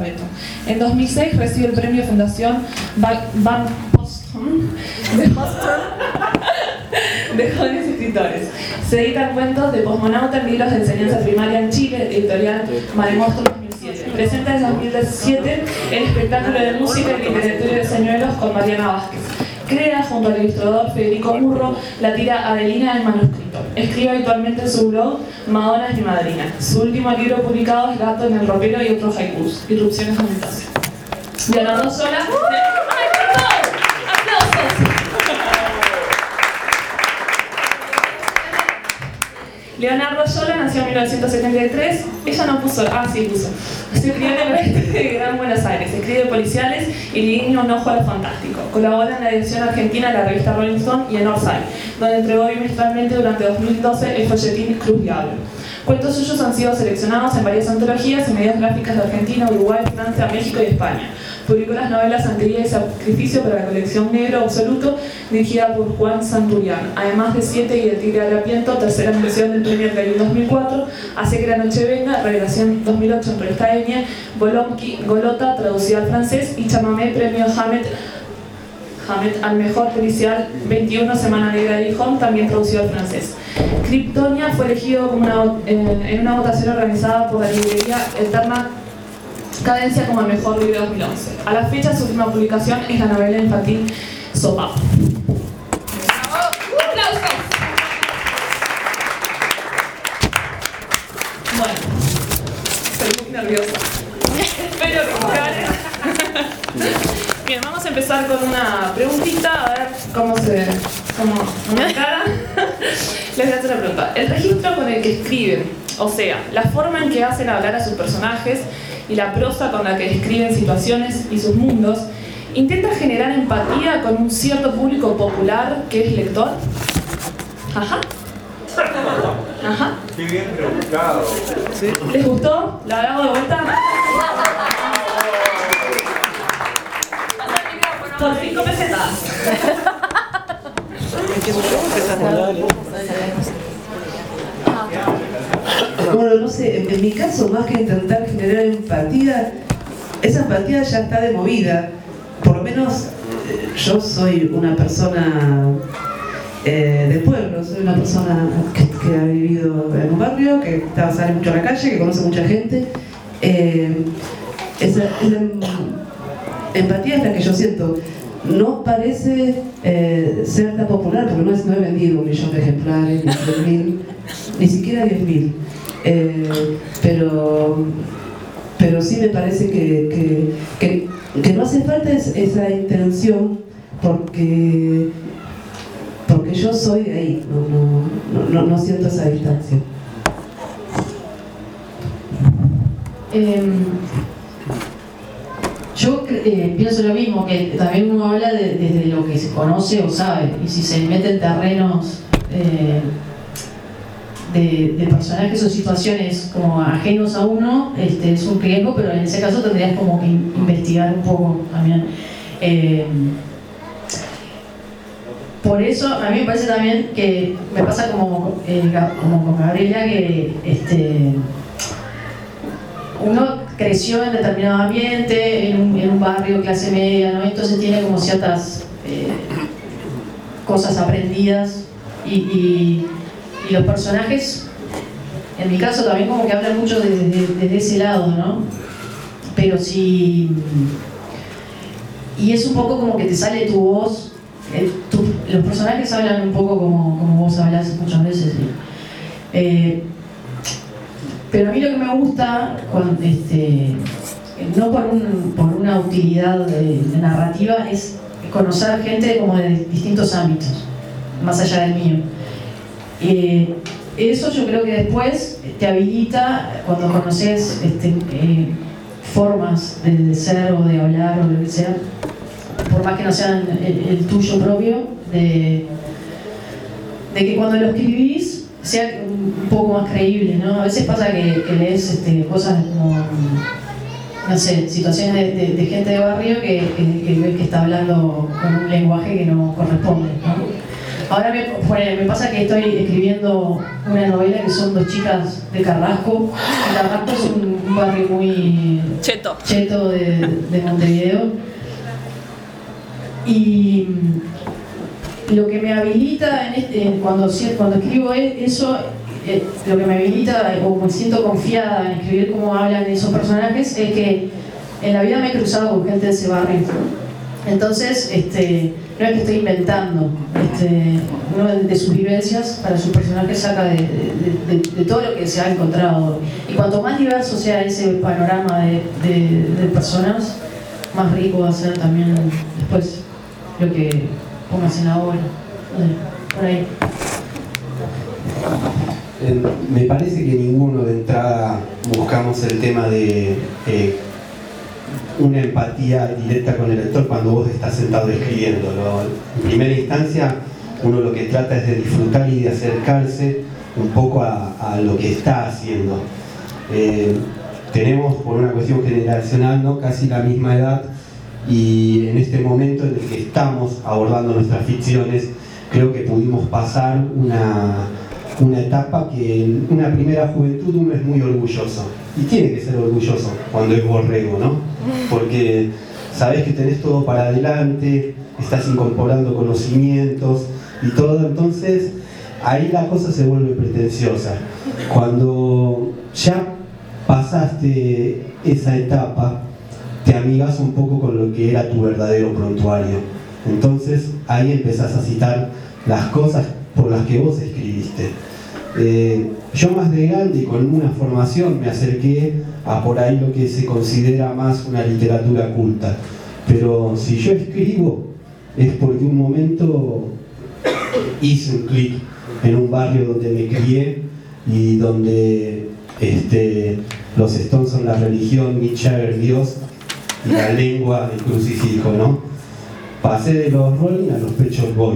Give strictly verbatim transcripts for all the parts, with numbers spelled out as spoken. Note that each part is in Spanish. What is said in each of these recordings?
Barreto. En dos mil seis recibe el premio Fundación Van Postum de Boston de jóvenes escritores. Se editan cuentos de Posmonauta en libros de enseñanza primaria en Chile, editorial Maremoto dos mil siete. Presenta en dos mil siete el espectáculo de música y literatura de señuelos con Mariana Vázquez. Crea, junto al ilustrador Federico Murro, la tira Adelina en manuscrito. Escribe habitualmente en su blog Madonna es mi madrina. Su último libro publicado es Gato en el ropero y otros haikus. Irrupciones de mutación. Leonardo Sola. ¡Ay, perdón! ¡Aplausos! Leonardo Sola nació en mil novecientos setenta y tres. Ella no puso, ah sí puso. Se crió en el oeste de Gran Buenos Aires. Escribe policiales y le guiña un ojo a lo fantástico. Colabora en la edición argentina de la revista Rolling Stone y en Orsay, donde entregó bimestralmente durante dos mil doce el folletín Cruz Diablo. Cuentos suyos han sido seleccionados en varias antologías y medias gráficas de Argentina, Uruguay, Francia, México y España. Publicó las novelas Sangría y Sacrificio para la colección Negro Absoluto, dirigida por Juan Santurián, además de Siete y El Tigre Harapiento, tercera mención del premio Clarín dos mil cuatro, Hace que la noche venga, Revelación dos mil ocho en Revista Enie, Bolomqui, Golota, traducida al francés, y Chamamé, premio Hamet, Hamet al mejor policial veintiuno, Semana Negra de Gijón, también traducido al francés. Kryptonia fue elegido como una, eh, en una votación organizada por la librería Eterna Cadencia como el mejor libro de dos mil once. A la fecha, su última publicación es la novela infantil Sopa. ¡Aplausos! Bueno, estoy muy nerviosa. Espero que gane. Bien, vamos a empezar con una preguntita, a ver cómo se cómo, cómo me encara. Les voy a hacer una pregunta. El registro con el que escriben, o sea, la forma en que hacen hablar a sus personajes y la prosa con la que describen situaciones y sus mundos, ¿intenta generar empatía con un cierto público popular que es lector? Ajá. Ajá. Qué bien rebuscado. ¿Sí? ¿Les gustó? ¿La hago de vuelta? Por cinco pesetas. Bueno, no sé, en, en mi caso, más que intentar generar empatía, esa empatía ya está de movida. Por lo menos eh, yo soy una persona eh, del pueblo, soy una persona que, que ha vivido en un barrio, que está, sale mucho a la calle, que conoce mucha gente. Eh, esa, esa empatía es la que yo siento. No parece eh, ser tan popular, porque no, es, no he vendido un millón de ejemplares, ni diez mil, ni siquiera diez mil. Eh, pero, pero sí me parece que, que, que, que no hace falta es, esa intención, porque, porque yo soy de ahí, no, no, no, no siento esa distancia. Eh, yo eh, pienso lo mismo, que también uno habla de, desde lo que se conoce o sabe, y si se mete en terrenos eh, de, de personajes o situaciones como ajenos a uno, este, es un riesgo, pero en ese caso tendrías como que investigar un poco también. Eh, por eso a mí me parece también que me pasa como, eh, como con Gabriela, que este, uno creció en determinado ambiente, en un, en un barrio clase media, ¿no? Entonces tiene como ciertas eh, cosas aprendidas y, y, y los personajes, en mi caso también como que hablan mucho desde, desde, desde ese lado, ¿no? Pero si... Y es un poco como que te sale tu voz, eh, tu, los personajes hablan un poco como, como vos hablás muchas veces. ¿Sí? Eh, Pero a mí lo que me gusta, con, este, no por, un, por una utilidad de, de narrativa, es conocer gente como de distintos ámbitos, más allá del mío. Eh, eso yo creo que después te habilita, cuando conoces este, eh, formas de, de ser o de hablar o lo que sea, por más que no sean el, el tuyo propio, de, de que cuando lo escribís sea un poco más creíble, ¿no? A veces pasa que, que lees este, cosas como, no sé, situaciones de, de, de gente de barrio que, que, que ves que está hablando con un lenguaje que no corresponde, ¿no? Ahora me, bueno, me pasa que estoy escribiendo una novela que son dos chicas de Carrasco. Y Carrasco es un, un barrio muy cheto, cheto de, de Montevideo. Y lo que me habilita en este, cuando, cuando escribo eso, eh, lo que me habilita o me siento confiada en escribir cómo hablan esos personajes es que en la vida me he cruzado con gente de ese barrio. Entonces, este, no es que estoy inventando, este, uno de, de sus vivencias para sus personajes saca de, de, de, de todo lo que se ha encontrado. Y cuanto más diverso sea ese panorama de, de, de personas, más rico va a ser también después lo que pongas en la obra. Por ahí. Eh, me parece que ninguno de entrada buscamos el tema de eh, una empatía directa con el lector cuando vos estás sentado escribiendo, ¿no? En primera instancia, uno lo que trata es de disfrutar y de acercarse un poco a, a lo que está haciendo. Eh, tenemos, por una cuestión generacional, ¿no?, casi la misma edad, y en este momento en el que estamos abordando nuestras ficciones, creo que pudimos pasar una, una etapa que en una primera juventud uno es muy orgulloso. Y tiene que ser orgulloso cuando es borrego, ¿no? Porque sabes que tenés todo para adelante, estás incorporando conocimientos y todo, entonces ahí la cosa se vuelve pretenciosa. Cuando ya pasaste esa etapa, te amigas un poco con lo que era tu verdadero prontuario. Entonces ahí empezás a citar las cosas por las que vos escribiste. Eh, yo más de grande y con una formación me acerqué a por ahí lo que se considera más una literatura culta, pero si yo escribo es porque un momento hice un clic en un barrio donde me crié y donde este, los Stones son la religión, Mick Jagger Dios y la lengua el crucifijo, ¿no? Pasé de los Rolling a los Pet Shop Boys.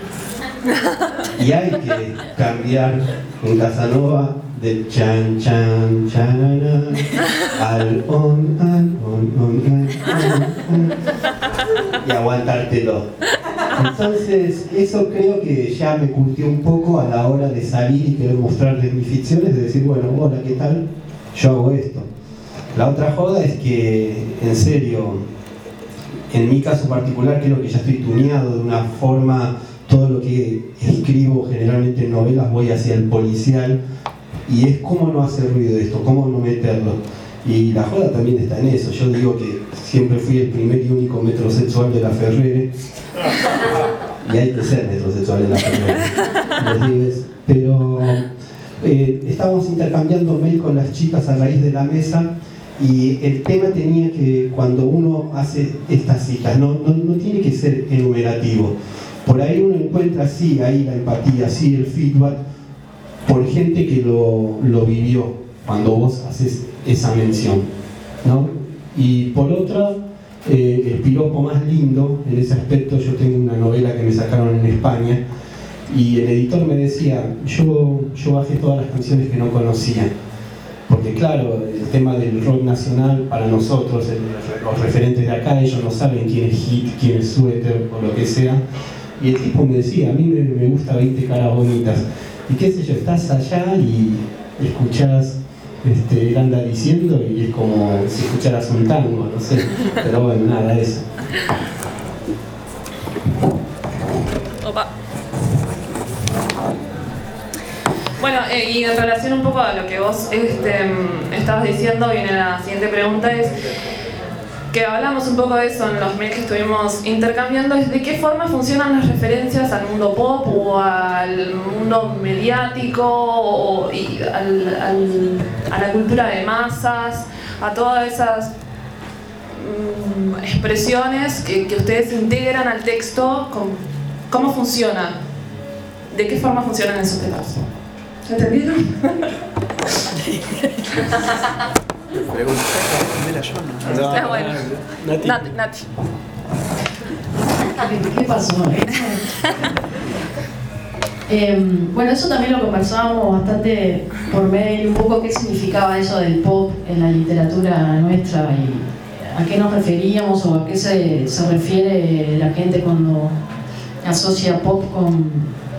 Y hay que cambiar en Casanova del chan chan chanana al on al on on on, on, on y aguantártelo. Entonces eso creo que ya me curtió un poco a la hora de salir y querer mostrarles mis ficciones, de decir, bueno, hola, ¿qué tal? Yo hago esto. La otra joda es que, en serio, en mi caso particular creo que ya estoy tuneado de una forma. Todo lo que escribo generalmente en novelas voy hacia el policial y es cómo no hacer ruido de esto, cómo no meterlo. Y la joda también está en eso. Yo digo que siempre fui el primer y único metrosexual de la Ferrere y hay que ser metrosexual en la Ferrere. Pero eh, estábamos intercambiando mail con las chicas a raíz de la mesa y el tema tenía que, cuando uno hace estas citas, no, no, no tiene que ser enumerativo. Por ahí uno encuentra, sí, ahí la empatía, sí, el feedback, por gente que lo, lo vivió cuando vos haces esa mención, ¿no? Y por otra, eh, el piropo más lindo, en ese aspecto, yo tengo una novela que me sacaron en España, y el editor me decía, yo, yo bajé todas las canciones que no conocía, porque claro, el tema del rock nacional, para nosotros, el, los referentes de acá, ellos no saben quién es Hit, quién es Suéter, o lo que sea. Y el tipo me decía, a mí me, me gusta veinte caras bonitas. Y qué sé yo, estás allá y escuchás, este, él anda diciendo y es como si escucharas un tango, no sé. Pero bueno, nada, eso. Opa. Bueno, eh, y en relación un poco a lo que vos este, estabas diciendo, viene la siguiente pregunta, es que hablamos un poco de eso en los mails que estuvimos intercambiando, es de qué forma funcionan las referencias al mundo pop o al mundo mediático o y al, al, a la cultura de masas, a todas esas mm, expresiones que, que ustedes integran al texto. Con, ¿cómo funciona? ¿De qué forma funcionan esos temas? ¿Entendieron? Pregunta, respondela yo, ¿no? No, ah, bueno. Nati. Nati. Nati. ¿Qué pasó? eh, bueno, eso también lo conversábamos bastante por mail, un poco qué significaba eso del pop en la literatura nuestra y a qué nos referíamos o a qué se, se refiere la gente cuando asocia pop con,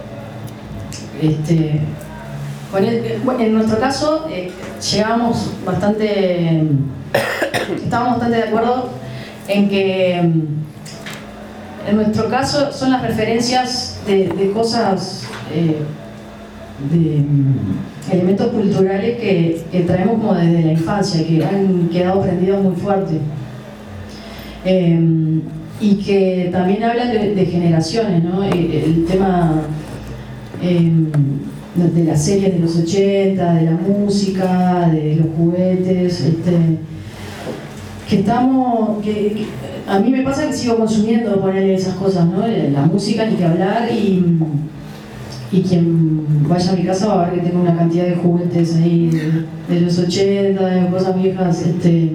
este, con el, bueno, en nuestro caso eh, llegamos bastante, estábamos bastante de acuerdo en que en nuestro caso son las referencias de, de cosas, eh, de um, elementos culturales que, que traemos como desde la infancia, que han quedado prendidos muy fuerte. Eh, y que también hablan de, de generaciones, ¿no? El, el tema eh, de las series de los ochenta, de la música, de los juguetes, este, que estamos, que, que a mí me pasa que sigo consumiendo ponerle esas cosas, ¿no? La música, ni que hablar, y, y quien vaya a mi casa va a ver que tengo una cantidad de juguetes ahí de, de los ochenta, de cosas viejas, este,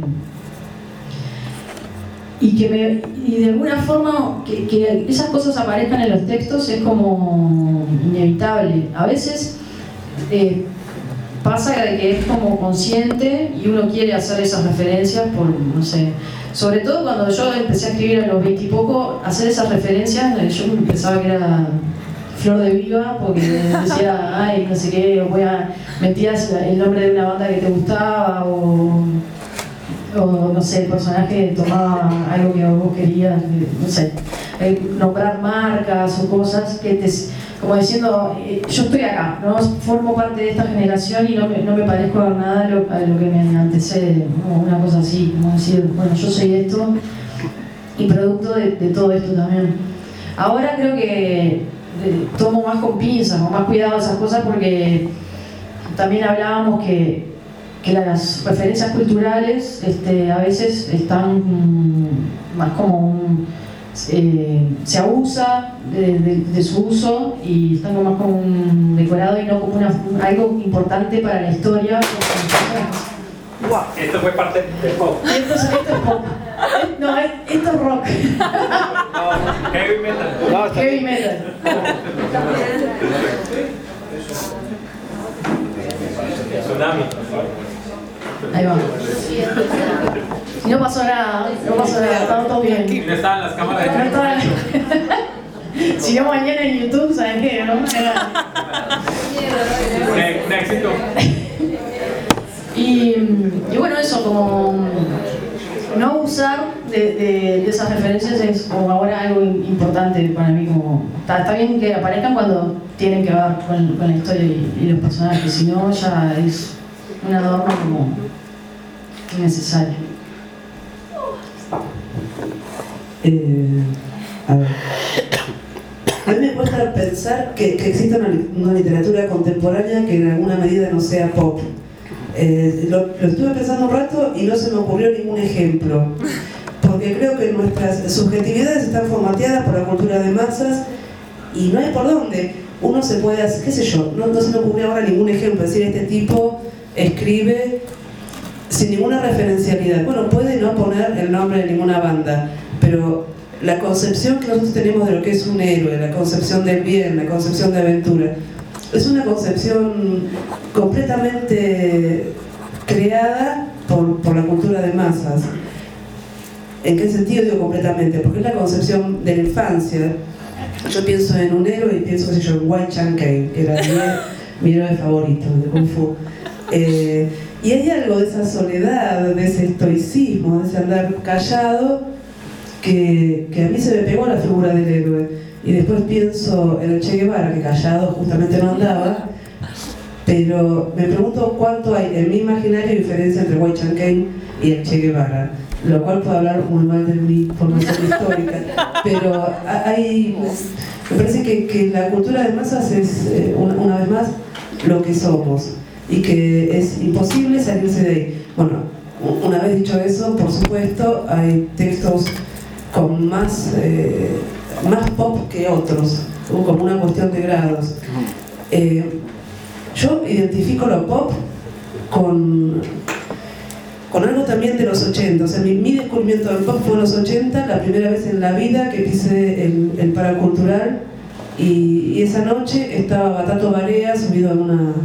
y que me, y de alguna forma que, que esas cosas aparezcan en los textos es como inevitable. A veces eh, pasa de que es como consciente y uno quiere hacer esas referencias por, no sé, sobre todo cuando yo empecé a escribir a los veinte y poco, hacer esas referencias, yo pensaba que era Flor de Viva, porque decía, ay, no sé qué, o voy a, metías el nombre de una banda que te gustaba, o o no sé, el personaje tomaba algo que vos querías, no sé, eh, nombrar marcas o cosas que te, como diciendo, eh, yo estoy acá, ¿no? Formo parte de esta generación y no me, no me parezco a nada a lo, a lo que me antecede, ¿no? Una cosa así, como decir, bueno, yo soy esto y producto de, de todo esto también. Ahora creo que eh, tomo más con pinzas, con más cuidado esas cosas, porque también hablábamos que que las referencias culturales este, a veces están mm, más como un, eh, se abusa de, de, de su uso y están como más como un decorado y no como una, algo importante para la historia. Wow. Esto fue parte del pop. Esto, esto es pop. No, esto es rock. No, heavy metal. No, heavy metal. Tsunami. Ahí va. Y no pasó nada, no pasó nada, estaba todo bien. Y no estaban las cámaras de no estaban... Si no, mañana en YouTube, ¿saben qué? ¿No? Un éxito. Y, y bueno, eso, como no usar de, de, de esas referencias es como ahora algo importante para mí. Como está, está bien que aparezcan cuando tienen que ver con, con la historia y, y los personajes, si no ya es un adorno como innecesario. Eh, a ver. A mí me cuesta pensar que, que exista una, una literatura contemporánea que en alguna medida no sea pop. Eh, lo, lo estuve pensando un rato y no se me ocurrió ningún ejemplo, porque creo que nuestras subjetividades están formateadas por la cultura de masas y no hay por dónde. Uno se puede hacer, qué sé yo, no, no se me ocurrió ahora ningún ejemplo, es decir, este tipo escribe sin ninguna referencialidad. Bueno, puede no poner el nombre de ninguna banda, pero la concepción que nosotros tenemos de lo que es un héroe, la concepción del bien, la concepción de aventura, es una concepción completamente creada por, por la cultura de masas. ¿En qué sentido digo completamente? Porque es la concepción de la infancia. Yo pienso en un héroe y pienso, qué sé yo, en Wei Chang-kai, que era mi, mi héroe favorito de Kung Fu. Eh, y hay algo de esa soledad, de ese estoicismo, de ese andar callado, que, que a mí se me pegó la figura del héroe. Y después pienso en el Che Guevara, que callado justamente no andaba, pero me pregunto cuánto hay en mi imaginario diferencia entre Wei Chang-kai y el Che Guevara, lo cual puedo hablar muy mal de mi formación histórica, pero hay, me parece que, que la cultura de masas es, eh, una, una vez más, lo que somos, y que es imposible salirse de ahí. Bueno, una vez dicho eso, por supuesto, hay textos con más... Eh, más pop que otros, como una cuestión de grados. Eh, yo identifico lo pop con, con algo también de los ochenta, o sea, mi, mi descubrimiento del pop fue en los ochenta, la primera vez en la vida que pisé el, el paracultural, y, y esa noche estaba Batato Barea subido en una,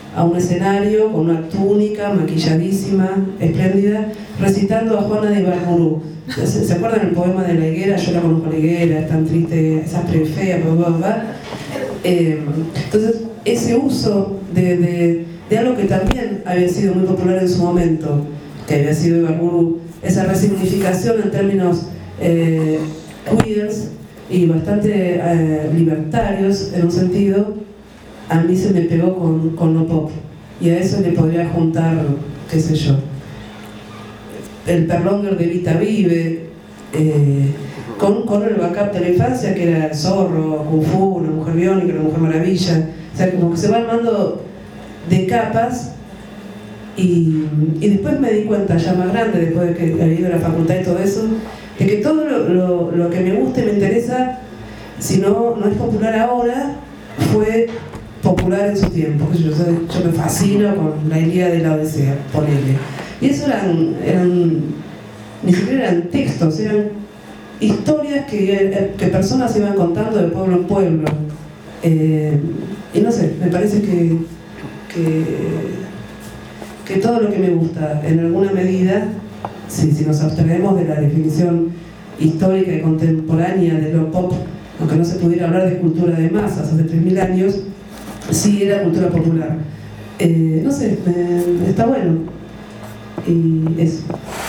a un escenario con una túnica maquilladísima, espléndida, recitando a Juana de Ibarburu. ¿Se, ¿Se acuerdan el poema de la higuera? Yo la conozco la higuera, es tan triste, es áspera y fea, bla, bla, bla. Eh, entonces, ese uso de, de, de algo que también había sido muy popular en su momento, que había sido Ibarburu, esa resignificación en términos eh, queers y bastante eh, libertarios en un sentido, a mí se me pegó con, con lo pop, y a eso le podría juntar, qué sé yo, el Perlonger de Vita Vive, eh, con, con el backup de la infancia, que era el Zorro, Kung Fu, Una Mujer Biónica, Una Mujer Maravilla. O sea, como que se va armando de capas, y, y después me di cuenta, ya más grande, después de que había ido a la facultad y todo eso, de que todo lo, lo, lo que me gusta y me interesa, si no, no es popular ahora, fue popular en su tiempo. Yo, yo me fascino con la Ilíada de la Odisea, ponele. Y eso eran, eran, ni siquiera eran textos, eran historias que, que personas iban contando de pueblo en pueblo. Eh, y no sé, me parece que, que, que todo lo que me gusta, en alguna medida, si, si nos abstraemos de la definición histórica y contemporánea de lo pop, aunque no se pudiera hablar de cultura de masas hace tres mil años, sí era cultura popular. Eh, no sé, eh, está bueno. Y eso.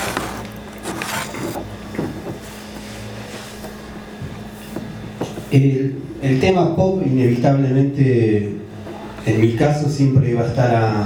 El, el tema pop inevitablemente, en mi caso, siempre va a estar a,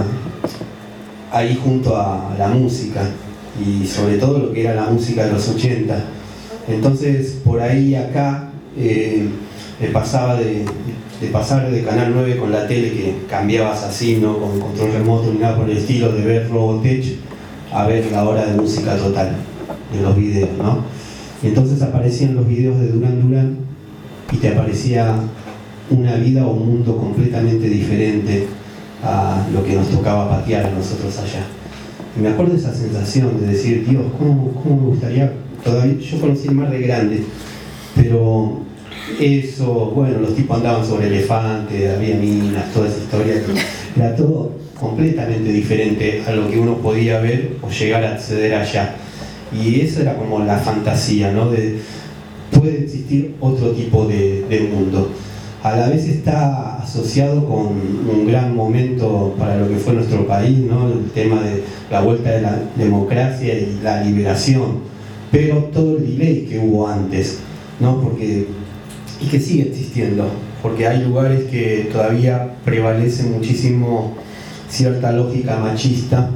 ahí junto a la música, y sobre todo lo que era la música de los ochenta. Entonces, por ahí acá eh, me pasaba de, de pasar de Canal nueve con la tele, que cambiabas así, no con control remoto ni nada por el estilo, de ver Robotech a ver la hora de música total en los videos, ¿no? Y entonces aparecían los videos de Duran Duran y te aparecía una vida o un mundo completamente diferente a lo que nos tocaba patear a nosotros allá. Y me acuerdo de esa sensación de decir, Dios, ¿cómo, cómo me gustaría? Todavía, yo conocí el mar de grande, pero eso, bueno, los tipos andaban sobre elefantes, había minas, toda esa historia, que era todo completamente diferente a lo que uno podía ver o llegar a acceder allá. Y eso era como la fantasía, ¿no? De, puede existir otro tipo de, de mundo. A la vez está asociado con un gran momento para lo que fue nuestro país, ¿no? El tema de la vuelta de la democracia y la liberación, pero todo el delay que hubo antes, ¿no? Porque, y que sigue existiendo, porque hay lugares que todavía prevalece muchísimo cierta lógica machista,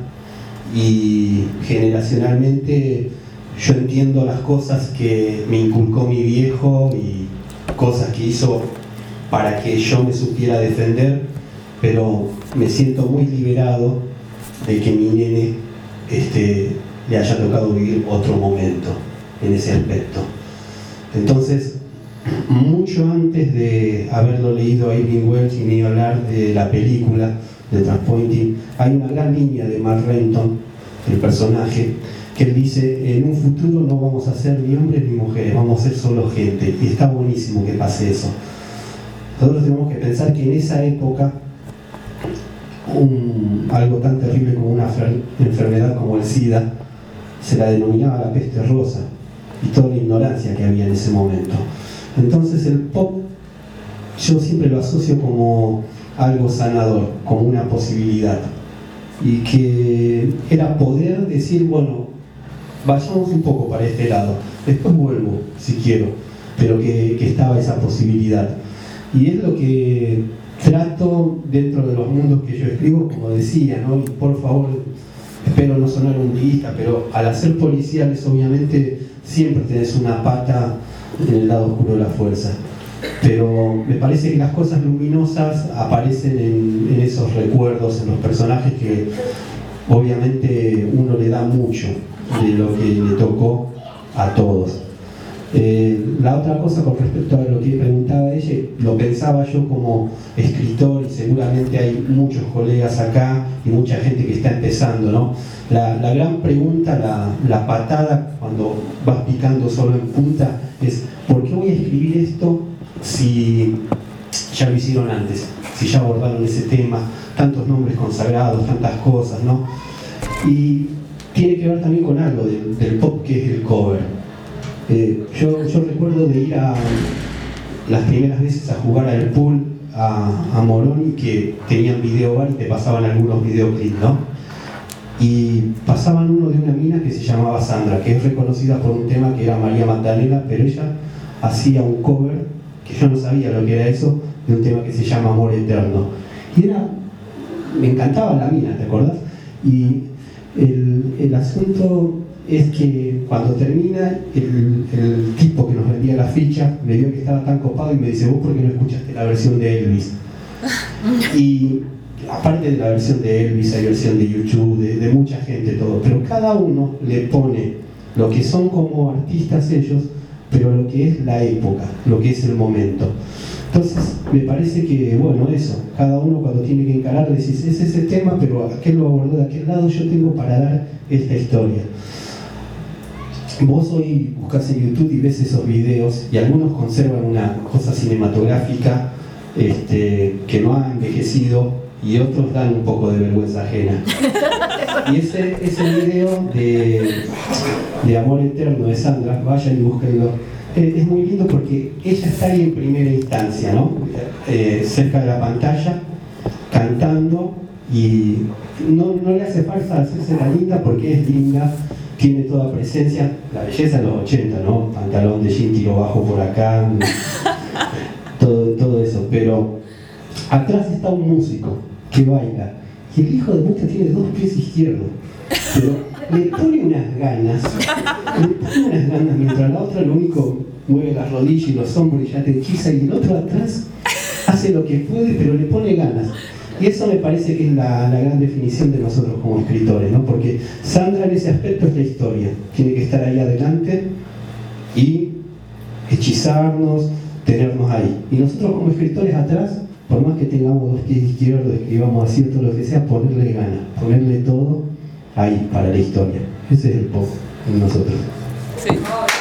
y generacionalmente yo entiendo las cosas que me inculcó mi viejo y cosas que hizo para que yo me supiera defender, pero me siento muy liberado de que mi nene este, le haya tocado vivir otro momento en ese aspecto. Entonces, mucho antes de haberlo leído a Irving Welsh y ni hablar de la película de Transpointing, hay una gran línea de Mark Renton, el personaje, que él dice: en un futuro no vamos a ser ni hombres ni mujeres, vamos a ser solo gente. Y está buenísimo que pase eso. Nosotros tenemos que pensar que en esa época un, algo tan terrible como una enfermedad como el SIDA se la denominaba la peste rosa, y toda la ignorancia que había en ese momento. Entonces el pop yo siempre lo asocio como algo sanador, como una posibilidad, y que era poder decir, bueno, vayamos un poco para este lado, después vuelvo si quiero, pero que, que estaba esa posibilidad. Y es lo que trato dentro de los mundos que yo escribo, como decía, ¿no? Y por favor, espero no sonar umbriguista, pero al hacer policiales obviamente siempre tenés una pata en el lado oscuro de la fuerza. Pero me parece que las cosas luminosas aparecen en, en esos recuerdos, en los personajes que obviamente uno le da mucho de lo que le tocó a todos. Eh, la otra cosa con respecto a lo que preguntaba ella, lo pensaba yo como escritor, y seguramente hay muchos colegas acá y mucha gente que está empezando, ¿no? La, la gran pregunta, la, la patada cuando vas picando solo en punta es: ¿por qué voy a escribir esto si ya lo hicieron antes? Si ya abordaron ese tema, tantos nombres consagrados, tantas cosas, ¿no? Y tiene que ver también con algo del, del pop que es el cover. Eh, yo, yo recuerdo de ir a las primeras veces a jugar al pool a, a Moroni, que tenían videobar y te pasaban algunos videoclips, ¿no? Y pasaban uno de una mina que se llamaba Sandra, que es reconocida por un tema que era María Magdalena, pero ella hacía un cover, que yo no sabía lo que era eso, de un tema que se llama Amor Eterno. Y era, me encantaba la mina, ¿te acordás? Y el, el asunto es que cuando termina, el, el tipo que nos vendía la ficha me vio que estaba tan copado y me dice: ¿vos por qué no escuchaste la versión de Elvis? Y aparte de la versión de Elvis, hay versión de YouTube, de, de mucha gente, todo, pero cada uno le pone lo que son como artistas ellos, pero lo que es la época, lo que es el momento. Entonces me parece que, bueno, eso, cada uno cuando tiene que encarar, decís, es ese tema, pero aquel lo abordó de aquel lado, yo tengo para dar esta historia. Vos hoy buscás en YouTube y ves esos videos, y algunos conservan una cosa cinematográfica este, que no ha envejecido, y otros dan un poco de vergüenza ajena. Y ese, ese video de, de Amor Eterno de Sandra, vayan y búsquenlo. Eh, es muy lindo porque ella está ahí en primera instancia, ¿no? Eh, cerca de la pantalla, cantando, y no, no le hace falta hacerse la linda porque es linda, tiene toda presencia, la belleza de los ochenta, ¿no? Pantalón de jean, tiro bajo por acá, todo, todo eso, pero atrás está un músico que baila, y el hijo de puta tiene dos pies izquierdos, pero le pone unas ganas, le pone unas ganas, mientras la otra lo único mueve las rodillas y los hombros y ya te hechiza, y el otro atrás hace lo que puede, pero le pone ganas. Y eso me parece que es la, la gran definición de nosotros como escritores, ¿no? Porque Sandra en ese aspecto es la historia, tiene que estar ahí adelante y hechizarnos, tenernos ahí. Y nosotros como escritores atrás, por más que tengamos dos pies izquierdos, escribamos así o todo lo que sea, ponerle ganas, ponerle todo ahí para la historia. Ese es el pop en nosotros. Sí.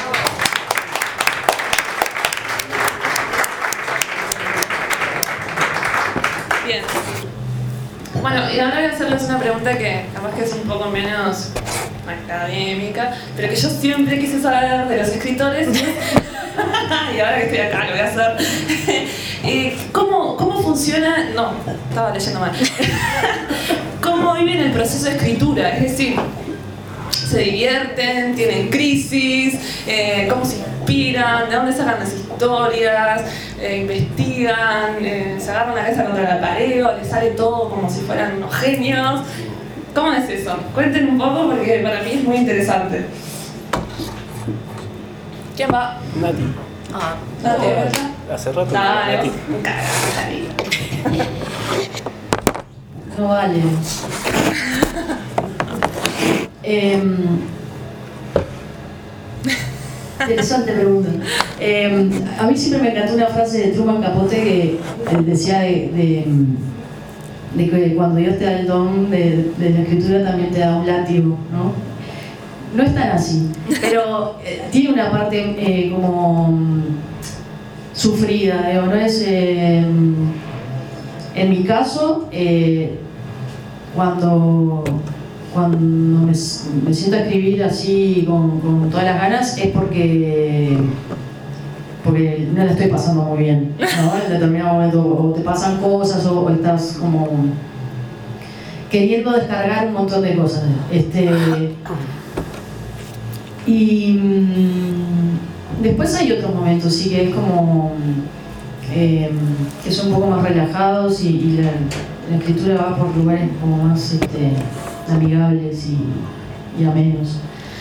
Bien. Bueno, y ahora voy a hacerles una pregunta que capaz que es un poco menos académica, pero que yo siempre quise saber de los escritores. Y ahora que estoy acá lo voy a hacer. Eh, ¿cómo, ¿Cómo funciona? No, estaba leyendo mal. ¿Cómo viven el proceso de escritura? Es decir, ¿se divierten? ¿Tienen crisis? Eh, ¿Cómo se inspiran? ¿De dónde sacan las historias? Eh, ¿Investigan? Eh, ¿Se agarran la cabeza contra la pared o les sale todo como si fueran unos genios? ¿Cómo es eso? Cuenten un poco porque para mí es muy interesante. ¿Quién va? Nati. Ah, Nati, ¿verdad? Hace rato. Dale, Nati. un cagado, No vale. eh, interesante pregunta. Eh, a mí siempre me encantó una frase de Truman Capote que eh, decía de, de, de que cuando Dios te da el don de, de la escritura también te da un látigo, ¿no? No es tan así, pero eh, tiene una parte eh, como mm, sufrida, digo, no es... Eh, en mi caso, eh, cuando, cuando me, me siento a escribir así con, con todas las ganas es porque, porque no la estoy pasando muy bien, ¿no? En determinado momento o te pasan cosas o, o estás como queriendo descargar un montón de cosas. Este, y mmm, después hay otros momentos, sí, que es como... Eh, que son un poco más relajados y, y la, la escritura va por lugares como más este, amigables y, y amenos.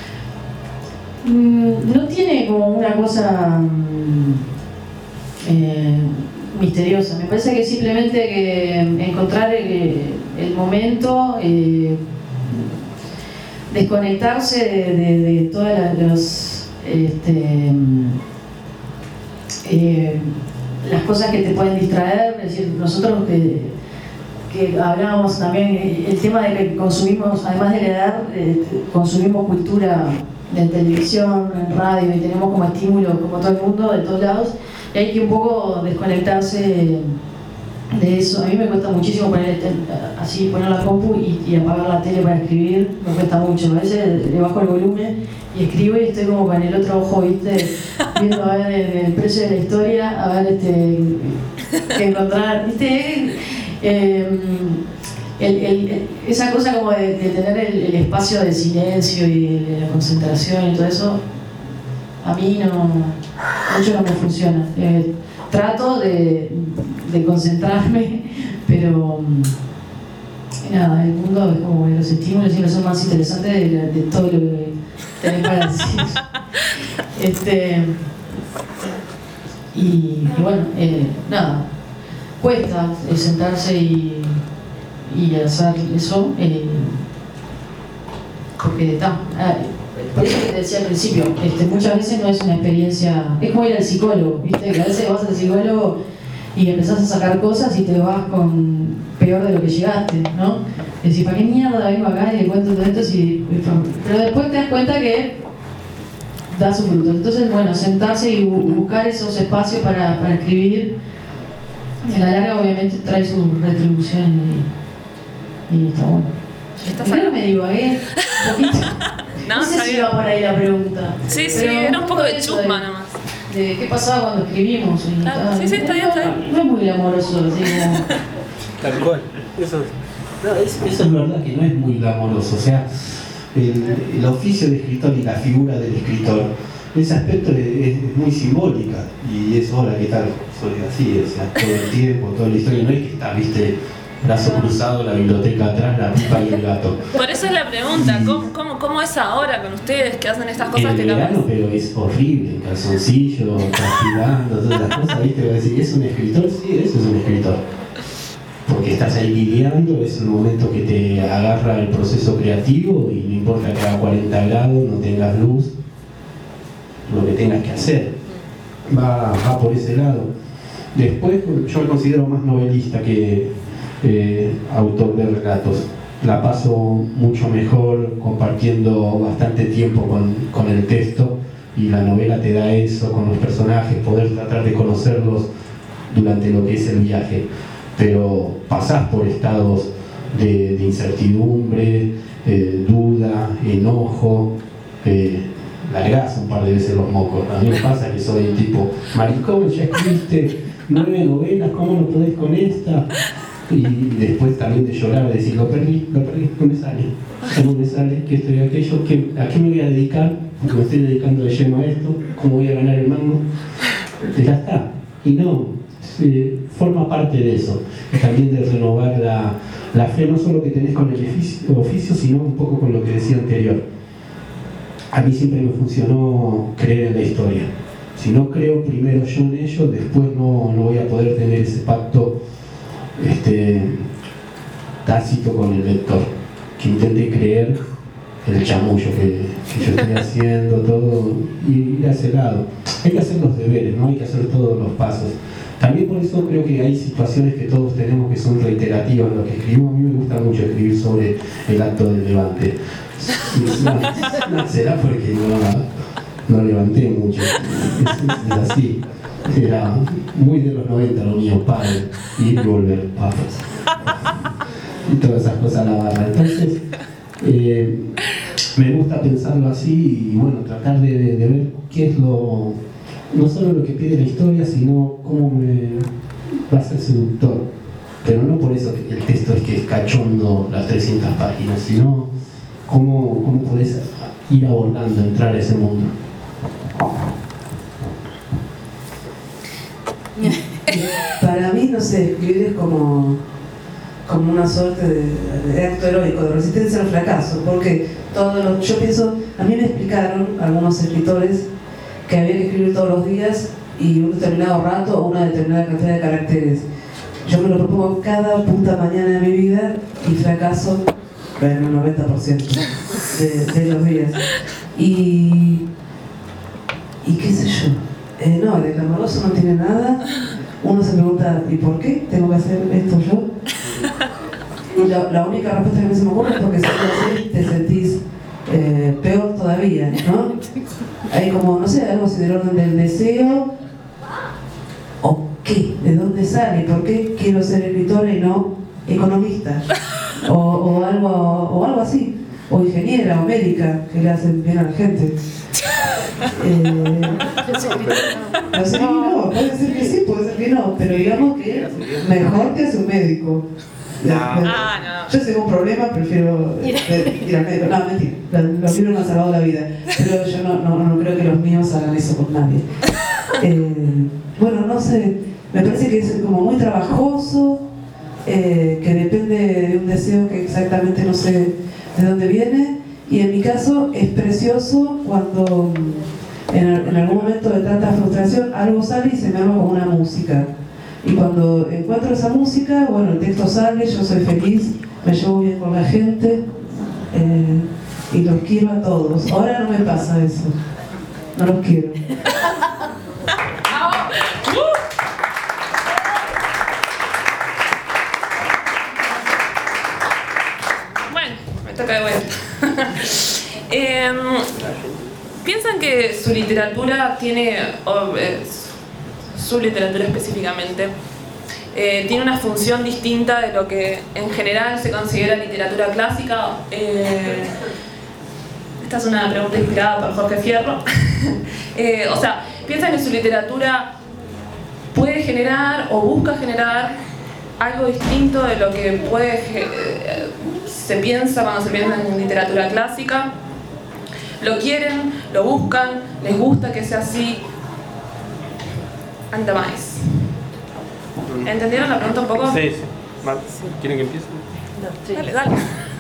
Mm, no tiene como una cosa mm, eh, misteriosa, me parece que simplemente que encontrar el, el momento, eh, desconectarse de, de, de todas las este, eh, las cosas que te pueden distraer. Es decir, nosotros que, que hablábamos también el tema de que consumimos, además de leer, eh, consumimos cultura en televisión, en radio, y tenemos como estímulo, como todo el mundo, de todos lados, y hay que un poco desconectarse de eso. A mí me cuesta muchísimo poner el tel- así, poner la compu y, y apagar la tele para escribir, me cuesta mucho. A veces le bajo el volumen y escribo y estoy como con el otro ojo, ¿viste? Viendo a ver el, el precio de la historia, a ver este, que encontrar, ¿viste? Eh, el, el, esa cosa como de, de tener el, el espacio de silencio y de la concentración y todo eso, a mí no, mucho no me funciona. Eh, trato de, de concentrarme, pero nada, el mundo es como que los estímulos siempre son más interesantes de, de todo lo que tenés para decir. Este, y, y bueno, eh, nada, cuesta eh, sentarse y, y hacer eso, eh, porque está. Por eso que te decía al principio, este, muchas veces no es una experiencia, es como ir al psicólogo, ¿viste? Que a veces vas al psicólogo y empezás a sacar cosas y te vas con peor de lo que llegaste, ¿no? Y decís, ¿para qué mierda vengo acá y le cuento todo esto? Si... Pero después te das cuenta que da su fruto. Entonces, bueno, sentarse y bu- buscar esos espacios para, para escribir, en la larga obviamente trae su retribución y, y está bueno. ¿Estás Primero acá? me divagué un poquito. No, No sé está si bien. iba por ahí la pregunta. Sí, sí, Pero era un poco de eso chusma nomás. De qué pasaba cuando escribimos. Y Claro, tal. sí, sí, está bien, está bien. No, no es muy glamoroso, así como... Tal cual. Eso No, es- eso es verdad que no es muy glamoroso, o sea, el, el oficio de escritor y la figura del escritor, ese aspecto es, es muy simbólica y es hola, ¿qué tal? Soy así, o sea, todo el tiempo, toda la historia, no es que está, viste, brazo cruzado, la biblioteca atrás, la pipa y el gato. Por eso es la pregunta, ¿cómo, cómo, cómo es ahora con ustedes que hacen estas cosas En que el capaz? verano, pero es horrible, en calzoncillo, transpirando, todas las cosas, viste, voy a decir, ¿es un escritor? Sí, eso es un escritor. Porque estás ahí lidiando, es el momento que te agarra el proceso creativo y no importa que haga cuarenta grados, no tengas luz, lo que tengas que hacer. Va, va por ese lado. Después, yo me considero más novelista que eh, autor de relatos. La paso mucho mejor compartiendo bastante tiempo con, con el texto y la novela te da eso, con los personajes, poder tratar de conocerlos durante lo que es el viaje. Pero pasás por estados de, de incertidumbre, eh, duda, enojo, eh, largás un par de veces los mocos. A mí me pasa que soy tipo, maricón, ya escribiste nueve novelas, ¿cómo no podés con esta? Y después también de llorar, de decir, lo perdí, lo perdí, no me sale, no me sale, que esto y aquello, que, ¿a qué me voy a dedicar? Porque me estoy dedicando de lleno a esto, ¿cómo voy a ganar el mango? Ya está, y no. Eh, forma parte de eso, y también de renovar la, la fe, no solo que tenés con el oficio, oficio, sino un poco con lo que decía anterior. A mí siempre me funcionó creer en la historia. Si no creo primero yo en ello, después no, no voy a poder tener ese pacto este, tácito con el lector, que intente creer el chamullo que, que yo estoy haciendo, todo, y ir a ese lado. Hay que hacer los deberes, no hay que hacer todos los pasos. También por eso creo que hay situaciones que todos tenemos que son reiterativas en lo que escribimos. A mí me gusta mucho escribir sobre el acto del levante. No, no será porque no, no levanté mucho. Es, es así. Era muy de los noventa lo mío, padre. Ir y volver, papas. Y todas esas cosas a la barra. Entonces, eh, me gusta pensarlo así y bueno, tratar de, de, de ver qué es lo... no solo lo que pide la historia, sino cómo me va a ser seductor. Pero no por eso que el texto es que es cachondo las trescientas páginas, sino cómo, cómo podés ir abordando, entrar a ese mundo. Para mí, no sé, escribir es como, como una suerte de, de acto heroico, de resistencia al fracaso, porque todo lo, yo pienso, a mí me explicaron algunos escritores que había que escribir todos los días y un determinado rato o una determinada cantidad de caracteres. Yo me lo propongo cada puta mañana de mi vida y fracaso en el noventa por ciento de, de los días. Y, y qué sé yo, eh, no, de clamoroso no tiene nada. Uno se pregunta, ¿y por qué tengo que hacer esto yo? Y la, la única respuesta que se me ocurre es porque si lo haces te sentís eh, peor todavía, ¿no? Hay como, no sé, algo así del orden del deseo, o ¿qué? ¿De dónde sale? ¿Por qué quiero ser escritora y no economista? O, o, algo, o algo así. O ingeniera o médica, que le hacen bien a la gente. Eh, no sé que no, puede ser que sí, puede ser que no, pero digamos que mejor que ser un médico. No. Ah, no. Yo si tengo un problema prefiero ir al médico. No, mentira, los libros me han salvado la vida, pero yo no, no, no creo que los míos hagan eso con nadie. Eh, bueno, no sé, me parece que es como muy trabajoso, eh, que depende de un deseo que exactamente no sé de dónde viene, y en mi caso es precioso cuando en, en algún momento de tanta frustración algo sale y se me arma como una música. Y cuando encuentro esa música, bueno, el texto sale, yo soy feliz, me llevo bien con la gente, eh, y los quiero a todos. Ahora no me pasa eso, no los quiero. Bueno, me toca de vuelta. eh, ¿Piensan que su literatura tiene... Oh, eh, su literatura específicamente, eh, tiene una función distinta de lo que en general se considera literatura clásica? Eh, esta es una pregunta inspirada por Jorge Fierro. eh, o sea, ¿piensan que su literatura puede generar o busca generar algo distinto de lo que puede, eh, se piensa cuando se piensa en literatura clásica? ¿Lo quieren? ¿Lo buscan? ¿Les gusta que sea así? Anda más. ¿Entendieron la pregunta un poco? Sí, sí. ¿Quieren que empiece? Sí. Dale, dale.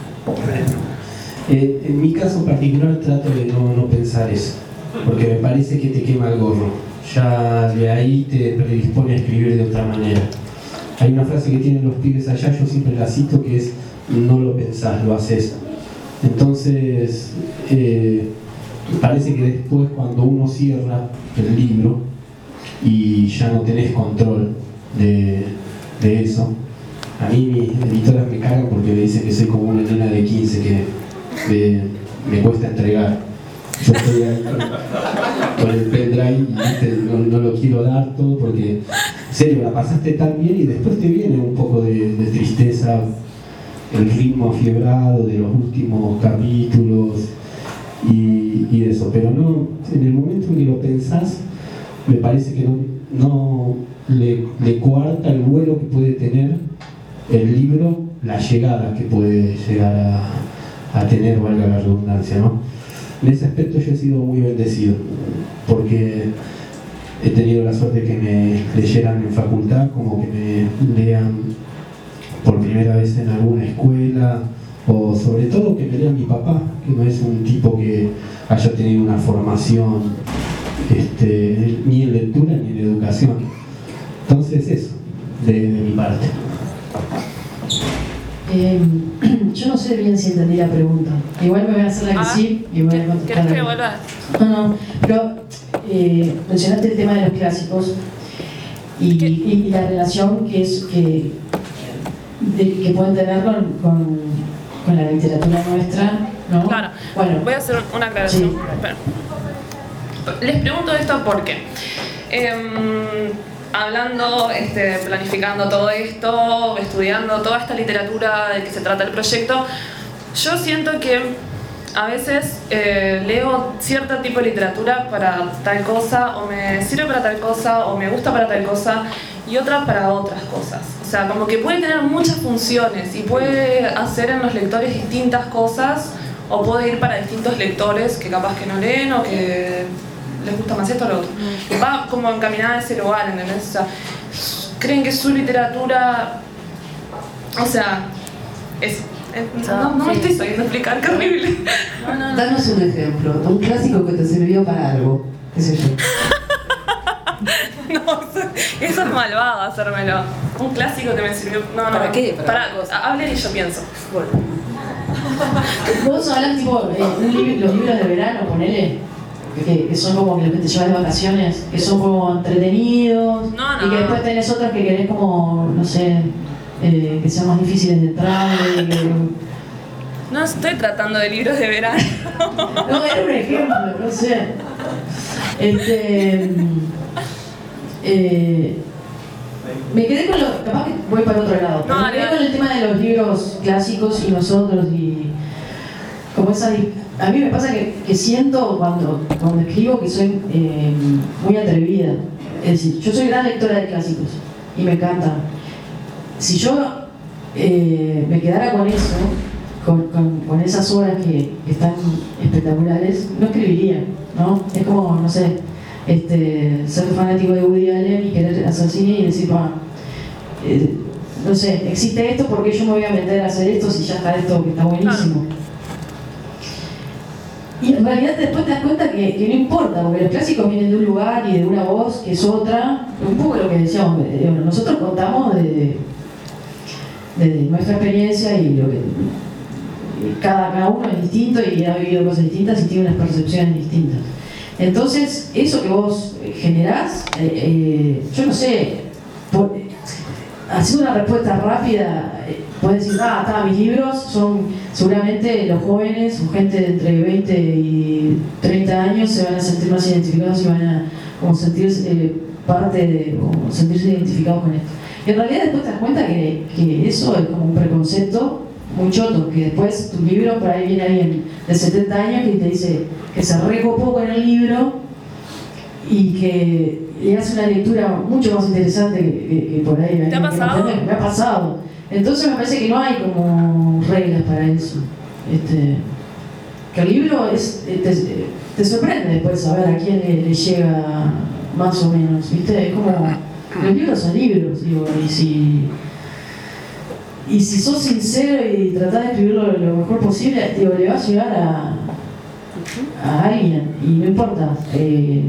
Eh, en mi caso particular trato de no, no pensar eso, porque me parece que te quema el gorro. Ya de ahí te predispone a escribir de otra manera. Hay una frase que tienen los pibes allá, yo siempre la cito, que es: no lo pensás, lo haces. Entonces, eh, parece que después, cuando uno cierra el libro y ya no tenés control de, de eso, a mí mis editoras me cagan porque me dicen que soy como una nena de quince que me, me cuesta entregar. Yo estoy ahí con, con el pendrive y ¿viste? No, no lo quiero dar todo porque, en serio, la pasaste tan bien y después te viene un poco de, de tristeza, el ritmo afiebrado de los últimos capítulos y, y eso. Pero no, en el momento en que lo pensás, me parece que no, no le, le coarta el vuelo que puede tener el libro, la llegada que puede llegar a, a tener, valga la redundancia, ¿no? En ese aspecto yo he sido muy bendecido, porque he tenido la suerte de que me leyeran en facultad, como que me lean por primera vez en alguna escuela, o sobre todo que me lea mi papá, que no es un tipo que haya tenido una formación este, ni en lectura ni en educación. Entonces eso, de, de mi parte. Eh, yo no sé bien si entendí la pregunta. Igual me voy a hacer la que ah, sí y voy a contestar. ¿Querés que vuelva? No, no, pero eh, mencionaste el tema de los clásicos y, y, y la relación que, es, que, de, que pueden tener con, con, con la literatura nuestra, ¿no? Claro. Bueno, voy a hacer una aclaración. Sí. Les pregunto esto porque eh, hablando, este, planificando todo esto, estudiando toda esta literatura de que se trata el proyecto, yo siento que a veces eh, leo cierto tipo de literatura para tal cosa, o me sirve para tal cosa, o me gusta para tal cosa, y otra para otras cosas. O sea, como que puede tener muchas funciones y puede hacer en los lectores distintas cosas, o puede ir para distintos lectores que capaz que no leen o que les gusta más esto o lo otro. Va como encaminada a ese lugar, ¿entendés? O sea, creen que su literatura, o sea, es, es no, no me estoy sabiendo explicar, qué horrible. No, no, no. Danos un ejemplo, un clásico que te sirvió para algo, qué sé yo. No, eso es malvado hacérmelo. Un clásico que me sirvió. No, no. ¿Para qué? Para, para hablen y yo pienso. Bueno. Vos hablas tipo eh, un libro, los libros de verano, ponele. Que, que son como los que te llevas de vacaciones, que son como entretenidos, no, no, y que después tenés otros que querés como, no sé, eh, que sean más difíciles de entrar. Y que... No estoy tratando de libros de verano. No, era un ejemplo, no sé. Este, eh, Me quedé con lo, capaz que voy para otro lado. No, me quedé no. con el tema de los libros clásicos y nosotros y como esa. A mí me pasa que, que siento cuando, cuando escribo que soy eh, muy atrevida. Es decir, yo soy gran lectora de clásicos y me encanta. Si yo eh, me quedara con eso, con, con, con esas obras que, que están espectaculares, no escribiría, ¿no? Es como, no sé, este, ser fanático de Woody Allen y querer hacer cine y decir, bueno, eh, no sé, existe esto, porque yo me voy a meter a hacer esto si ya está esto que está buenísimo. Y en realidad después te das cuenta que, que no importa, porque los clásicos vienen de un lugar y de una voz que es otra. Un poco lo que decíamos, eh, bueno, nosotros contamos de, de, de nuestra experiencia y lo que y cada, cada uno es distinto y ha vivido cosas distintas y tiene unas percepciones distintas. Entonces, eso que vos generás, eh, eh, yo no sé, por, haciendo una respuesta rápida, eh, podés decir, ah, está, mis libros son seguramente los jóvenes o gente de entre veinte y treinta años se van a sentir más identificados y van a como sentirse eh, parte de, o sentirse identificados con esto. Y en realidad después te das cuenta que, que eso es como un preconcepto muy choto, que después tu libro, por ahí viene alguien de setenta años que te dice que se recopó con el libro y que le hace una lectura mucho más interesante que, que, que por ahí. ¿Te ha pasado? Me ha pasado. Entonces me parece que no hay como reglas para eso. Este, que el libro es, te, te sorprende después saber a quién le, le llega más o menos, ¿viste? Es como, los libros son libros, digo, y si, y si sos sincero y tratás de escribirlo lo mejor posible, digo, le va a llegar a, a alguien, y no importa eh,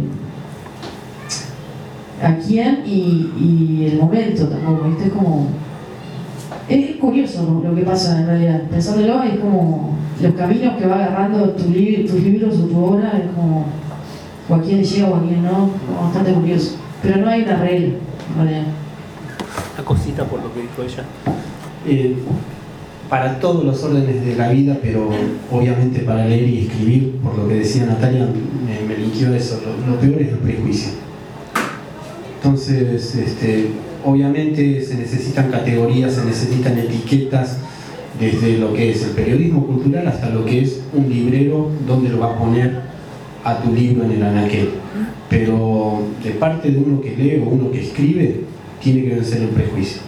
a quién y, y el momento tampoco, ¿viste? Es como... Es curioso lo que pasa en realidad, pensándolo, es como los caminos que va agarrando tu li tus libros o tu obra, es como o a quién le llega o a quién no, como bastante curioso. Pero no hay una regla, en realidad. Una cosita por lo que dijo ella. Eh, para todos los órdenes de la vida, pero obviamente para leer y escribir, por lo que decía Natalia, me, me linkeó eso, lo, lo peor es el prejuicio. Entonces, este, obviamente se necesitan categorías, se necesitan etiquetas, desde lo que es el periodismo cultural hasta lo que es un librero, donde lo va a poner a tu libro en el anaquel. Pero de parte de uno que lee o uno que escribe, tiene que vencer el prejuicio.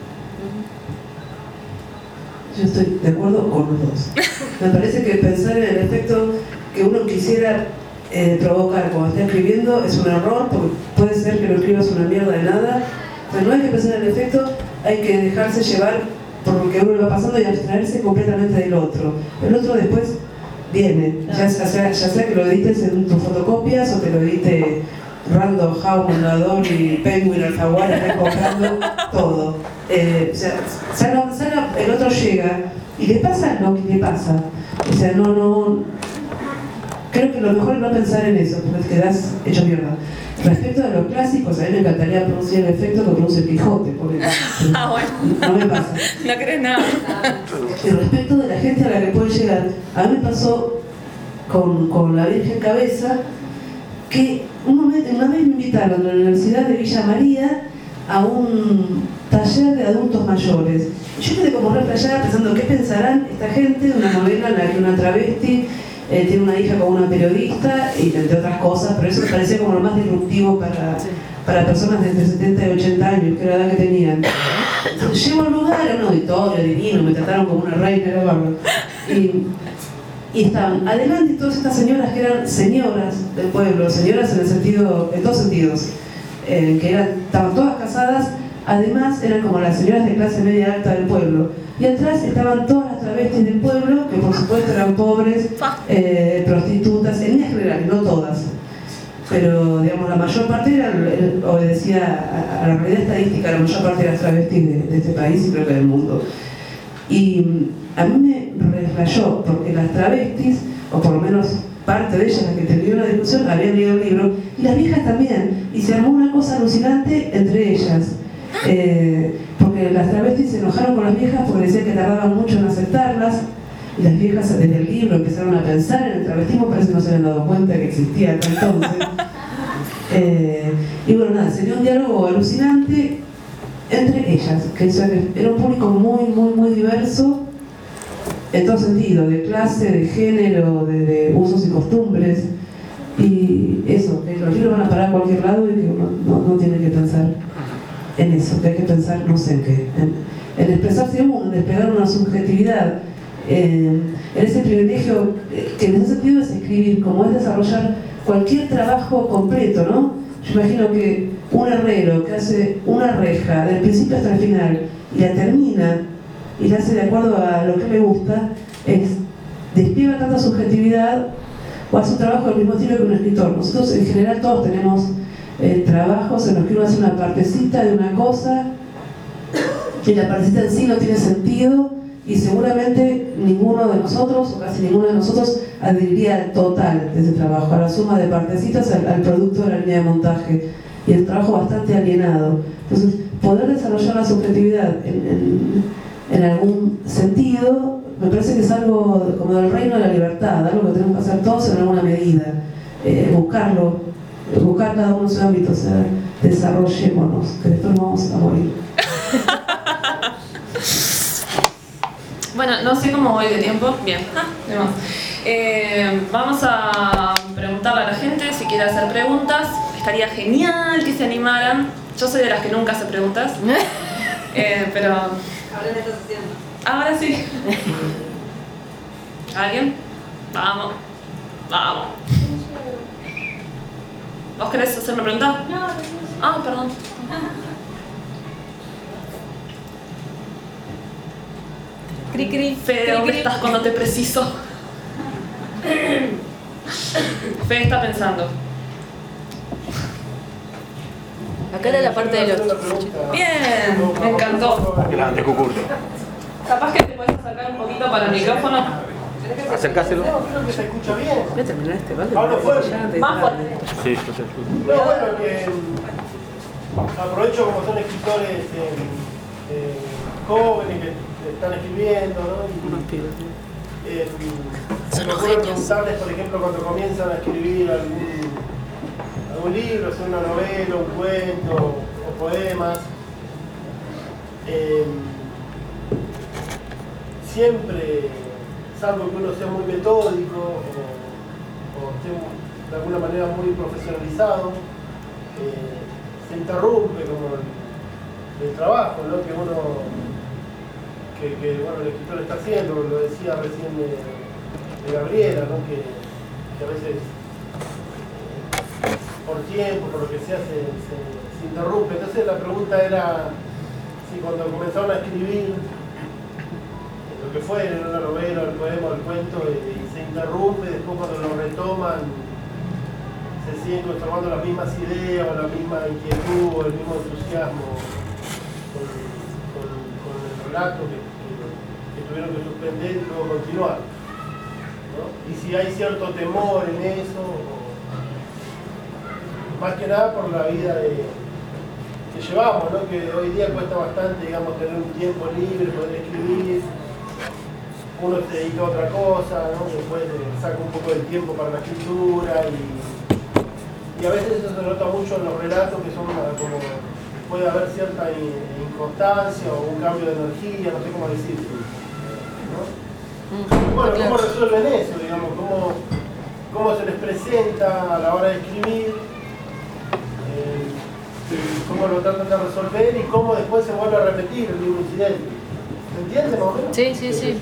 Yo estoy de acuerdo con los dos. Me parece que pensar en el efecto que uno quisiera eh, provocar cuando está escribiendo es un error, porque puede ser que lo escribas una mierda de nada. Pero no hay que pensar en el efecto, hay que dejarse llevar por lo que uno le va pasando y abstraerse completamente del otro. El otro después viene, ya sea, ya sea que lo edites en tus fotocopias o que lo edite Random House, Mondador y Penguin, Alfaguara, están comprando todo. Eh, o sea, sana, sana, el otro llega y le pasa lo que le pasa. O sea, no, no. Creo que lo mejor es no pensar en eso, porque te quedas hecho mierda. Respecto a los clásicos, a mí me encantaría producir el efecto que produce el Quijote, porque Ah, bueno. no me pasa. No crees nada. Y respecto de la gente a la que puede llegar, a mí me pasó con, con la Virgen Cabeza, que un momento, una vez me invitaron a la Universidad de Villa María a un taller de adultos mayores. Yo quedé como reflejada pensando qué pensarán esta gente de una novela en la que una travesti eh, tiene una hija con una periodista, y entre otras cosas, pero eso me parecía como lo más disruptivo para, para personas de entre setenta y ochenta años, que era la edad que tenían. Entonces, llego al lugar, era un auditorio divino, me trataron como una reina, era bárbaro. Y, y estaban adelante todas estas señoras que eran señoras del pueblo, señoras en el sentido, en dos sentidos, eh, que eran, estaban todas casadas, además eran como las señoras de clase media alta del pueblo, y atrás estaban todas las travestis del pueblo, que por supuesto eran pobres, eh, prostitutas, en líneas generales, no todas, pero digamos la mayor parte era, obedecía a, a la realidad estadística, la mayor parte de las travestis de, de este país y creo que del mundo. Y a mí me reflejó, porque las travestis, o por lo menos parte de ellas, las que terminó la discusión, habían leído el libro, y las viejas también, y se armó una cosa alucinante entre ellas. Eh, porque las travestis se enojaron con las viejas porque decían que tardaban mucho en aceptarlas, y las viejas desde el libro empezaron a pensar en el travestismo, parece que no se habían dado cuenta que existía hasta entonces. Eh, y bueno, nada, se dio un diálogo alucinante entre ellas, que eso era un público muy, muy, muy diverso en todo sentido, de clase, de género, de, de usos y costumbres, y eso, que los libros van a parar a cualquier lado y que uno no, no tiene que pensar en eso, que hay que pensar no sé en qué, en, en expresarse uno, en despegar una subjetividad, en, en ese privilegio que en ese sentido es escribir, como es desarrollar cualquier trabajo completo, ¿no? Yo imagino que un herrero que hace una reja del principio hasta el final y la termina y la hace de acuerdo a lo que le gusta, es, despliega tanta subjetividad o hace un trabajo del mismo estilo que un escritor. Nosotros en general todos tenemos eh, trabajos en los que uno hace una partecita de una cosa y la partecita en sí no tiene sentido y seguramente ninguno de nosotros o casi ninguno de nosotros adheriría al total de ese trabajo, a la suma de partecitas, al, al producto de la línea de montaje, y el trabajo bastante alienado. Entonces, poder desarrollar la subjetividad en, en, en algún sentido me parece que es algo como del reino de la libertad, algo que tenemos que hacer todos en alguna medida, eh, buscarlo, buscar cada uno en su ámbito, o sea, desarrollémonos, que después no vamos a morir. Bueno, no sé cómo voy de tiempo. Bien, ah, vamos. Eh, vamos a preguntarle a la gente si quiere hacer preguntas. Estaría genial que se animaran. Yo soy de las que nunca hace preguntas. Eh, pero... Ahora en esta sesión. Ahora sí. ¿Alguien? Vamos. Vamos. ¿Vos querés hacer una pregunta? No, no. Ah, perdón. Cri, cri. Fede, ¿dónde estás cuando te preciso? Fede está pensando. Acá era la parte de los... Bien, me encantó. Grande, Cucurto. Capaz que te puedes acercar un poquito para el micrófono. Acercáselo. Creo que se escucha bien. Voy a terminar este balde. Hablo fuerte. Más fuerte. Sí, yo te ayudo. No, bueno, que mm, aprovecho como son escritores eh, eh, jóvenes que están escribiendo, ¿no? Y, eh, Son me los acuerdo genios. preguntarles, por ejemplo, cuando comienzan a escribir algún, algún libro, sea una novela, un cuento o poemas, eh, siempre, salvo que uno sea muy metódico o, o esté de alguna manera muy profesionalizado, eh, se interrumpe como el, el trabajo, ¿no? que uno que, que bueno, el escritor está haciendo, lo decía recién de, de Gabriela, ¿no? que, que a veces eh, por tiempo, por lo que sea, se, se, se interrumpe. Entonces la pregunta era si cuando comenzaron a escribir lo que fue en una novela, el poema, el cuento, y, y se interrumpe, después cuando lo retoman se siguen conservando las mismas ideas o la misma inquietud o el mismo entusiasmo con, con, con el relato que, que, que tuvieron que suspender y luego continuar, ¿no? Y si hay cierto temor en eso, o, más que nada por la vida de, que llevamos, ¿no? Que hoy día cuesta bastante, digamos, tener un tiempo libre, poder escribir. Uno se dedica a otra cosa, ¿no? Después saca un poco de tiempo para la escritura y, y a veces eso se nota mucho en los relatos que son una, como puede haber cierta inconstancia o un cambio de energía, no sé cómo decirlo, ¿no? Mm, bueno, ¿cómo resuelven eso, digamos? ¿Cómo, cómo se les presenta a la hora de escribir? Eh, ¿Cómo lo tratan de resolver y cómo después se vuelve a repetir el mismo incidente? ¿Se entiende más o menos? Sí, sí, sí.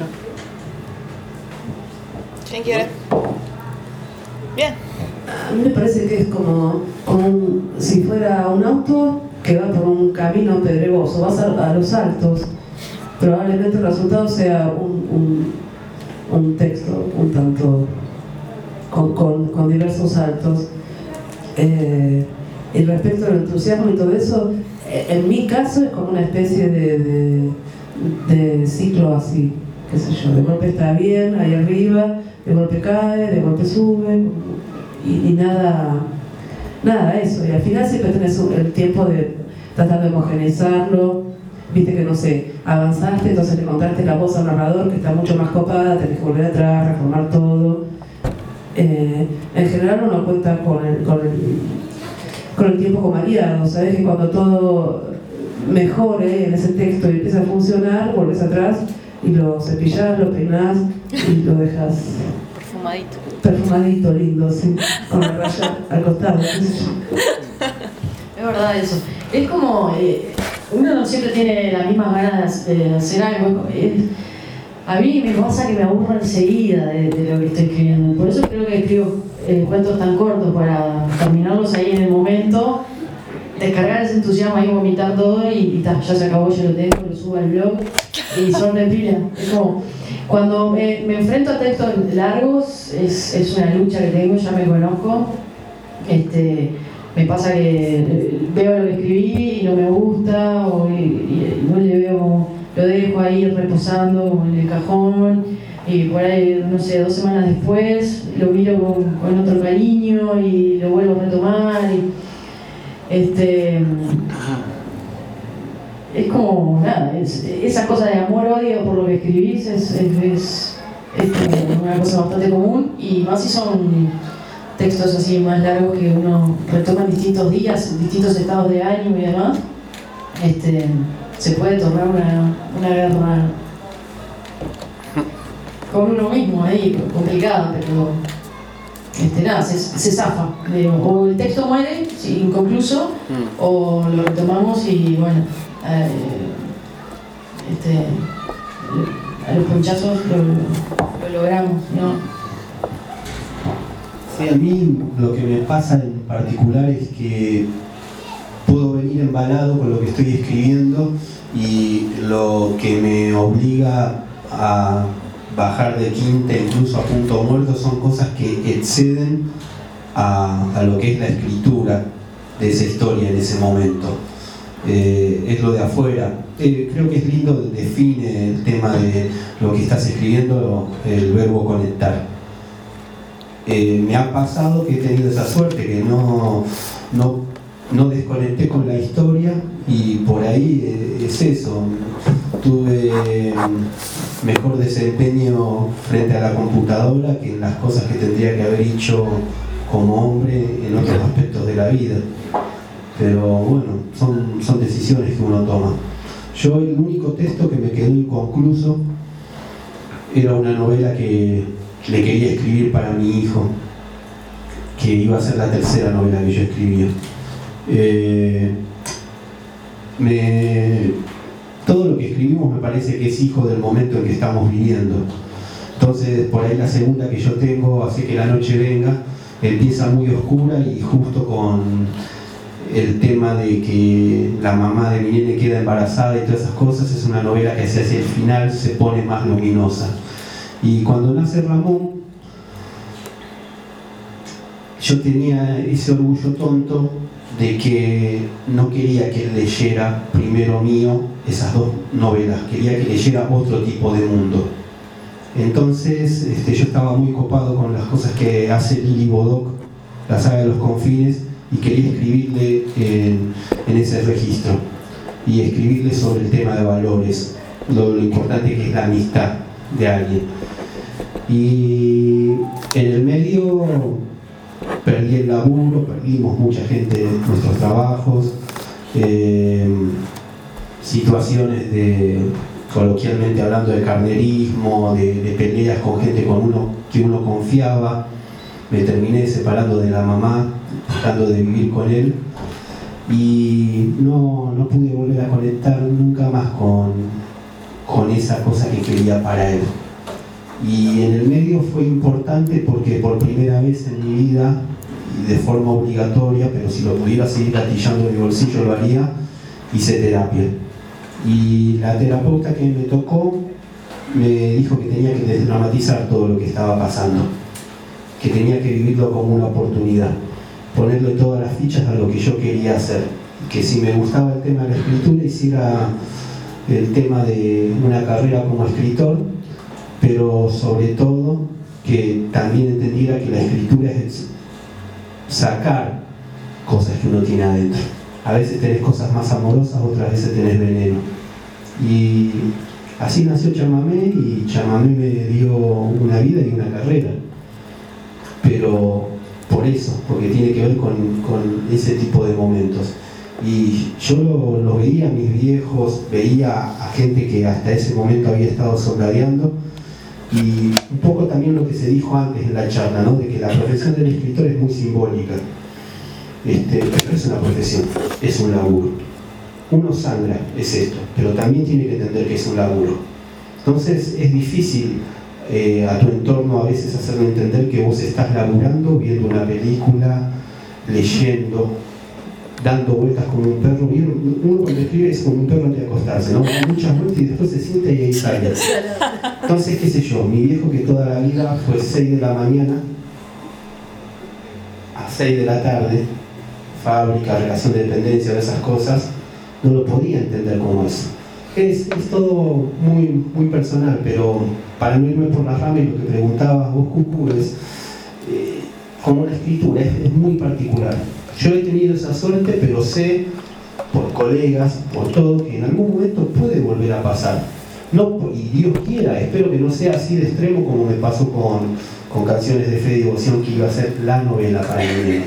¿Quién quiere? Bien. A mí me parece que es como, como un, si fuera un auto que va por un camino pedregoso, vas a, a los altos, probablemente el resultado sea un, un, un texto un tanto con, con, con diversos saltos. Eh, y respecto al entusiasmo y todo eso, en mi caso es como una especie de, de, de ciclo así, qué sé yo, de golpe está bien, ahí arriba, de golpe cae, de golpe sube, y, y nada, nada eso, y al final siempre tenés el tiempo de tratar de homogeneizarlo, viste que no sé, avanzaste, entonces le encontraste la voz al narrador que está mucho más copada, tenés que volver atrás, reformar todo. Eh, en general uno cuenta con el, con el, con el tiempo como aliado, sabes que cuando todo mejore en ese texto y empieza a funcionar, volvés atrás y lo cepillás, lo peinás y lo dejas Perfumadito. perfumadito, lindo, sí, con la raya al costado. Es verdad eso. Es como, eh, uno no siempre tiene las mismas ganas de hacer algo. Es, a mí me pasa que me aburro enseguida de, de lo que estoy escribiendo. Por eso creo que escribo eh, cuentos tan cortos, para terminarlos ahí en el momento, descargar ese entusiasmo ahí, vomitar todo y, y ta, ya se acabó, yo lo tengo, lo subo al blog y son de pila. Es como, cuando me, me enfrento a textos largos, es, es una lucha que tengo, ya me conozco. Este, me pasa que veo lo que escribí y no me gusta, o y, y no le veo, lo dejo ahí reposando en el cajón, y por ahí, no sé, dos semanas después lo miro con, con otro cariño y lo vuelvo a retomar. Y, este, es como, nada, es, esa cosa de amor-odio por lo que escribís es, es, es, es como una cosa bastante común, y más si son textos así más largos que uno retoma en distintos días, en distintos estados de ánimo y demás. Este, se puede tornar una, una guerra con uno mismo ahí, complicada, pero este, nada, se, se zafa. Digamos. O el texto muere, sí, inconcluso, mm. o lo retomamos y bueno, eh, este, a los ponchazos lo, lo logramos, ¿no? Sí, a mí lo que me pasa en particular es que puedo venir embalado con lo que estoy escribiendo, y lo que me obliga a bajar de quinta, incluso a punto muerto, son cosas que exceden a, a lo que es la escritura de esa historia en ese momento. Eh, es lo de afuera. Eh, creo que es lindo, define el tema de lo que estás escribiendo, el verbo conectar. Eh, me ha pasado que he tenido esa suerte, que no, no, no desconecté con la historia, y por ahí eh, es eso. Tuve eh, mejor desempeño frente a la computadora que en las cosas que tendría que haber hecho como hombre en otros aspectos de la vida. Pero bueno, son, son decisiones que uno toma. Yo, el único texto que me quedó inconcluso era una novela que le quería escribir para mi hijo, que iba a ser la tercera novela que yo escribía. Eh, me, todo lo que escribimos me parece que es hijo del momento en que estamos viviendo. Entonces, por ahí la segunda que yo tengo, Hace que la noche venga, empieza muy oscura, y justo con el tema de que la mamá de mi nene queda embarazada y todas esas cosas, es una novela que hacia el final se pone más luminosa. Y cuando nace Ramón, yo tenía ese orgullo tonto de que no quería que él leyera primero mío esas dos novelas, quería que leyera otro tipo de mundo. Entonces este, yo estaba muy copado con las cosas que hace Lili Bodoc, la saga de los confines, y quería escribirle en, en ese registro, y escribirle sobre el tema de valores, lo, lo importante que es la amistad de alguien. Y en el medio perdí el laburo, perdimos mucha gente en nuestros trabajos, eh, situaciones de, coloquialmente hablando, de carnerismo, de, de peleas con gente con uno que uno confiaba. Me terminé separando de la mamá, tratando de vivir con él, y no, no pude volver a conectar nunca más con, con esa cosa que quería para él. Y en el medio fue importante porque por primera vez en mi vida, y de forma obligatoria, pero si lo pudiera seguir gatillando en mi bolsillo lo haría, hice terapia. Y la terapeuta que me tocó me dijo que tenía que desdramatizar todo lo que estaba pasando, que tenía que vivirlo como una oportunidad, ponerle todas las fichas a lo que yo quería hacer, que si me gustaba el tema de la escritura, hiciera el tema de una carrera como escritor, pero sobre todo que también entendiera que la escritura es sacar cosas que uno tiene adentro. A veces tenés cosas más amorosas, otras veces tenés veneno. Y así nació Chamamé, y Chamamé me dio una vida y una carrera. Pero por eso, porque tiene que ver con, con ese tipo de momentos. Y yo lo, lo veía a mis viejos, veía a gente que hasta ese momento había estado soldadeando, y un poco también lo que se dijo antes en la charla, ¿no? De que la profesión del escritor es muy simbólica. Este, pero es una profesión, es un laburo. Uno sangra, es esto, pero también tiene que entender que es un laburo. Entonces es difícil eh, a tu entorno a veces hacerle entender que vos estás laburando, viendo una película, leyendo, dando vueltas como un perro. Uno cuando escribe es como un perro antes de acostarse, ¿no? Da muchas vueltas y después se sienta y ahí sale. Entonces, qué sé yo, mi viejo que toda la vida fue seis de la mañana a seis de la tarde, fábrica, relación de dependencia, de esas cosas, no lo podía entender como eso. Es, es todo muy, muy personal, pero para no irme por las ramas, lo que preguntabas vos, Cucu, es eh, como una escritura, es, es muy particular. Yo he tenido esa suerte, pero sé por colegas, por todo, que en algún momento puede volver a pasar. No, y Dios quiera, espero que no sea así de extremo como me pasó con, con Canciones de Fe y Devoción, que iba a ser la novela para el nene.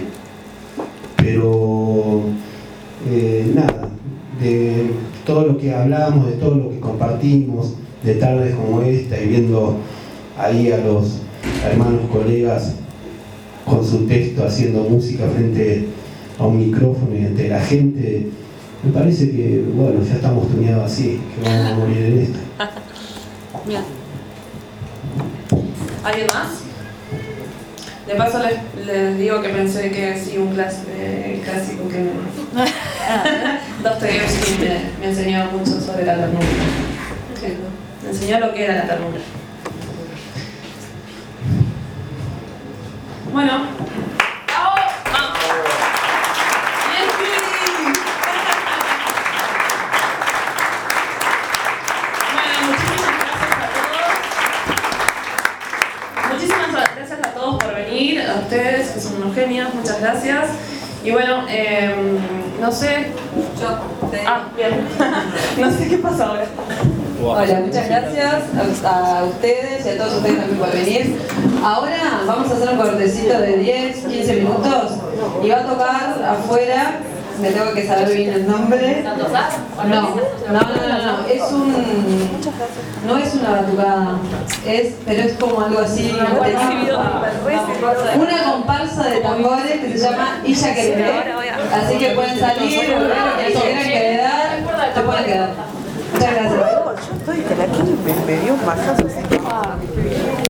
Pero eh, nada, de todo lo que hablamos, de todo lo que compartimos, de tardes como esta y viendo ahí a los hermanos colegas con su texto haciendo música frente a un micrófono y ante la gente, me parece que, bueno, ya estamos tuneados así, que vamos a morir en esto. Bien. ¿Alguien más? De paso les, les digo que pensé que sí, un clas, eh, clásico que me... Dostoyevsky me, me enseñó mucho sobre la ternura. Sí, me enseñó lo que era la ternura. Bueno. ¡Bravo! ¡Vamos! ¡Bien, Pili! Bueno, muchísimas gracias a todos. Muchísimas gracias a todos por venir, a ustedes que son unos genios, muchas gracias. Y bueno, eh, no sé. Yo. Ah, bien. No sé qué pasa ahora. Hola, muchas gracias a, a ustedes y a todos ustedes también por venir. Ahora vamos a hacer un cortecito de diez, quince minutos y va a tocar afuera, me tengo que saber bien el nombre. No, no, no, no, no, es un, no es una batucada, es, pero es como algo así, una comparsa de tambores que se llama Illa Quereré, así que pueden salir, volver, que se quieran quedar, se pueden quedar. Muchas gracias. Yo estoy que la Kiri me, me dio un masazo así.